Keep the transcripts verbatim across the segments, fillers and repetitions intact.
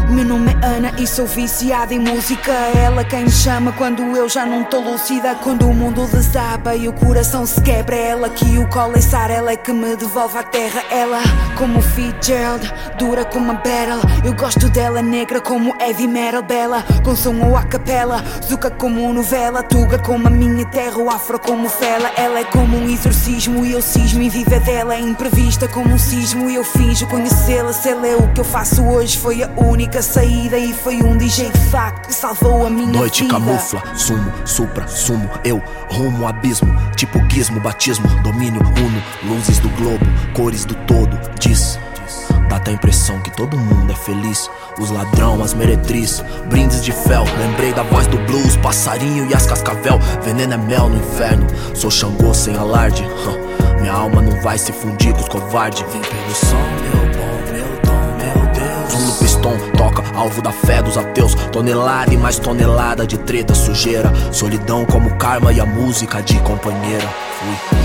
Meu nome é Ana e sou viciada em música. Ela quem me chama quando eu já não tô lúcida. Quando o mundo desaba e o coração se quebra, ela que o coleçar, ela é que me devolve à terra. Ela como Fitzgerald, dura como a battle. Eu gosto dela negra como heavy metal, bela com som ou a capela, zuca como novela, tuga como a minha terra, o afro como fela. Ela é como um exorcismo e eu cismo em viver dela. É imprevista como um sismo e eu finjo conhecê-la. Se ela é o que eu faço hoje, foi a única saída e foi um D J de facto que salvou a minha Noite vida. camufla, sumo, supra, sumo, eu rumo abismo, tipo gizmo, batismo, domínio uno, luzes do globo, cores do todo, diz. Dá até a impressão que todo mundo é feliz. Os ladrão, as meretriz, brindes de fel. Lembrei da voz do blues, passarinho e as cascavel. Veneno é mel no inferno, sou Xangô sem alarde. huh. Minha alma não vai se fundir com os covardes. Vem pelo som, meu bom, meu dom, meu Deus. Zulu Piston toca, alvo da fé dos ateus. Tonelada e mais tonelada de treta, sujeira, solidão como karma e a música de companheira. Fui.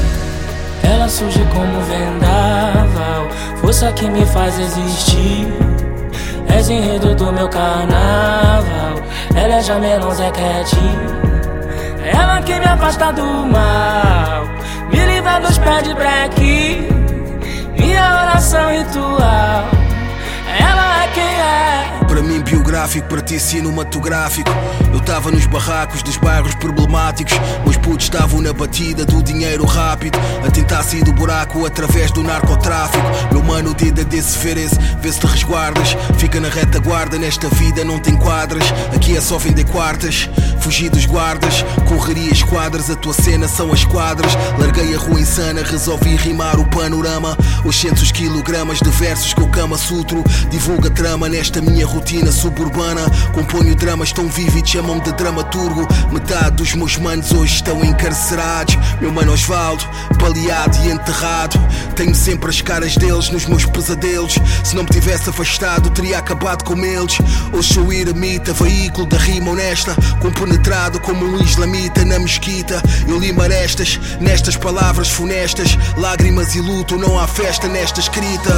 Ela surge como vendaval, força que me faz existir. És enredo do meu carnaval, ela é Jamelão Zequete. Ela que me afasta do mal, me livra dos pés de breque. Minha oração ritual, ela é quem é. Para mim biográfico, para ti cinematográfico. Eu tava nos barracos dos bairros problemáticos. Meus putos estavam na batida do dinheiro rápido, a tentar sair do buraco através do narcotráfico. Meu mano, dida desse ferece, vê se te resguardas. Fica na retaguarda, nesta vida não tem quadras. Aqui é só vender quartas, fugir dos guardas. Correria esquadras, a tua cena são as quadras. Larguei a rua insana, resolvi rimar o panorama. oitocentos quilogramas de versos que eu cama sutro. Divulga trama nesta minha rotina suburbana. Componho dramas tão vívidos, chamam-me de dramaturgo. Metade dos meus manos hoje estão encarcerados. Meu mano Osvaldo, baleado e enterrado. Tenho sempre as caras deles nos meus pesadelos. Se não me tivesse afastado, teria acabado com eles. Hoje sou eremita, veículo da rima honesta, compenetrado como um islamita na mesquita. Eu li marestas nestas palavras funestas. Lágrimas e luto, não há festa nesta escrita.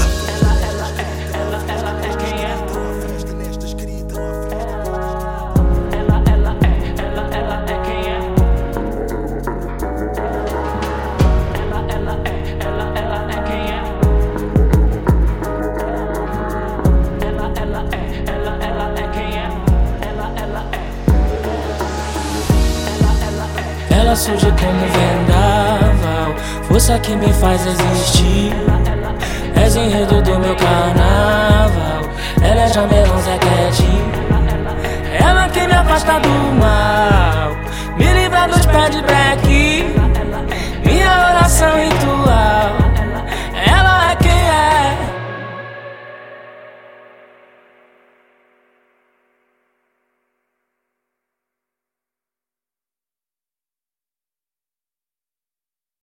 Ela surge como vendaval, força que me faz existir. És enredo do meu carnaval, ela é Jamelão Zequete. Ela que me afasta do mal,